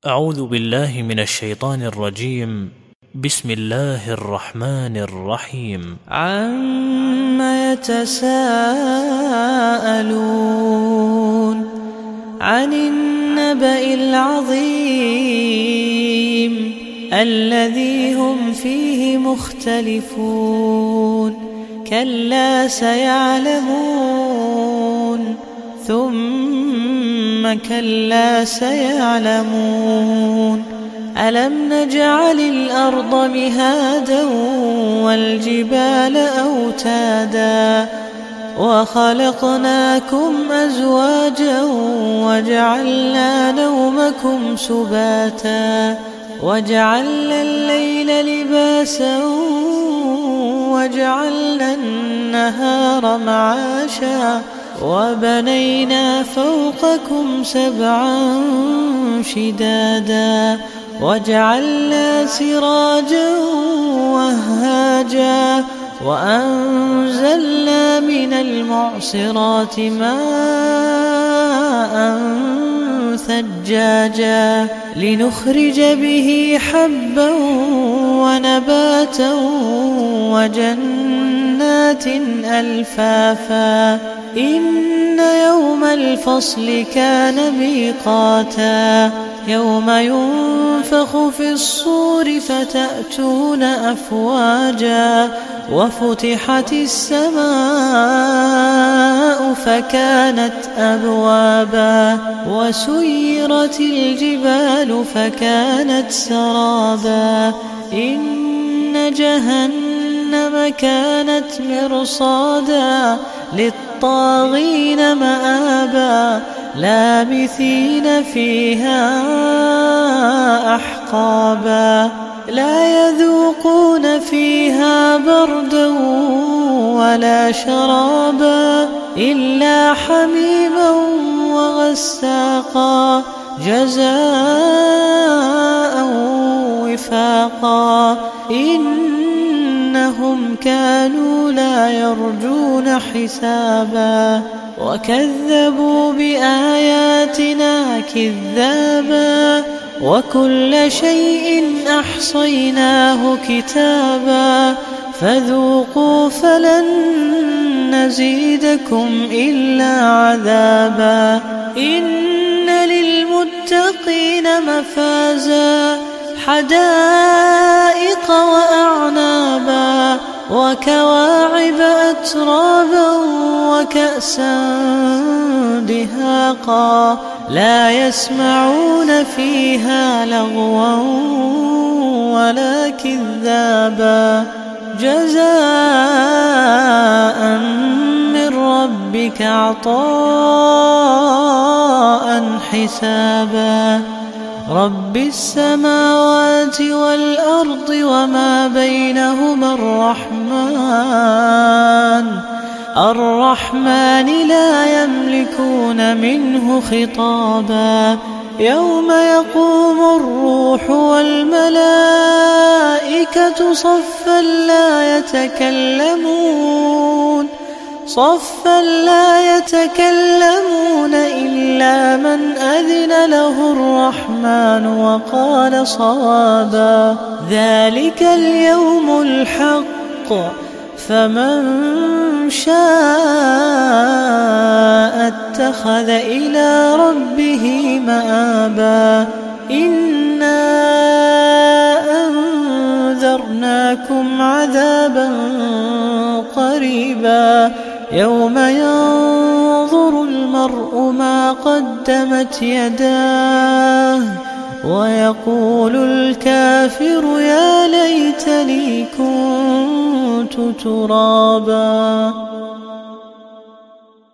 أعوذ بالله من الشيطان الرجيم. بسم الله الرحمن الرحيم. عما يتساءلون عن النبأ العظيم الذي هم فيه مختلفون كلا سيعلمون ثم كلا سيعلمون ألم نجعل الأرض مهادا والجبال أوتادا وخلقناكم أزواجا وجعلنا نومكم سباتا وجعلنا الليل لباسا وجعلنا النهار معاشا وبنينا فوقكم سبعا شدادا وجعلنا سراجا وهاجا وأنزلنا من المعصرات ماء ثجاجا لنخرج به حبا ونباتا وجنات ألفافا إن يوم الفصل كان ميقاتا يوم ينفخ في الصور فتأتون أفواجا وفتحت السماء فكانت أبوابا وسيرت الجبال فكانت سرابا إن جهنم كانت مرصادا للطاغين مآبا لابثين فيها أحقابا لا يذوقون فيها بردا ولا شرابا إلا حميما وغساقا جزاء وفاقا إنهم كانوا لا يرجون حسابا وكذبوا بآياتنا كذابا وكل شيء أحصيناه كتابا فذوقوا فلن نزيدكم إلا عذابا إن للمتقين مفازا حدائق وأعنابا وكواعب أترابا وكأسا دهاقا لا يسمعون فيها لغوا ولا كذابا جزاء من ربك عطاء حسابا رب السماوات والأرض وما بينهما الرحمن لا يملكون منه خطابا يوم يقوم الروح والملائكة صفا لا يتكلمون إلا من أذن له الرحمن وقال صوابا ذلك اليوم الحق فمن شاء اتخذ إلى ربه مآبا إنا أنذرناكم عذابا قريبا يوم ينظر المرء ما قدمت يداه ويقول الكافر يا ليتني كنت ترابا.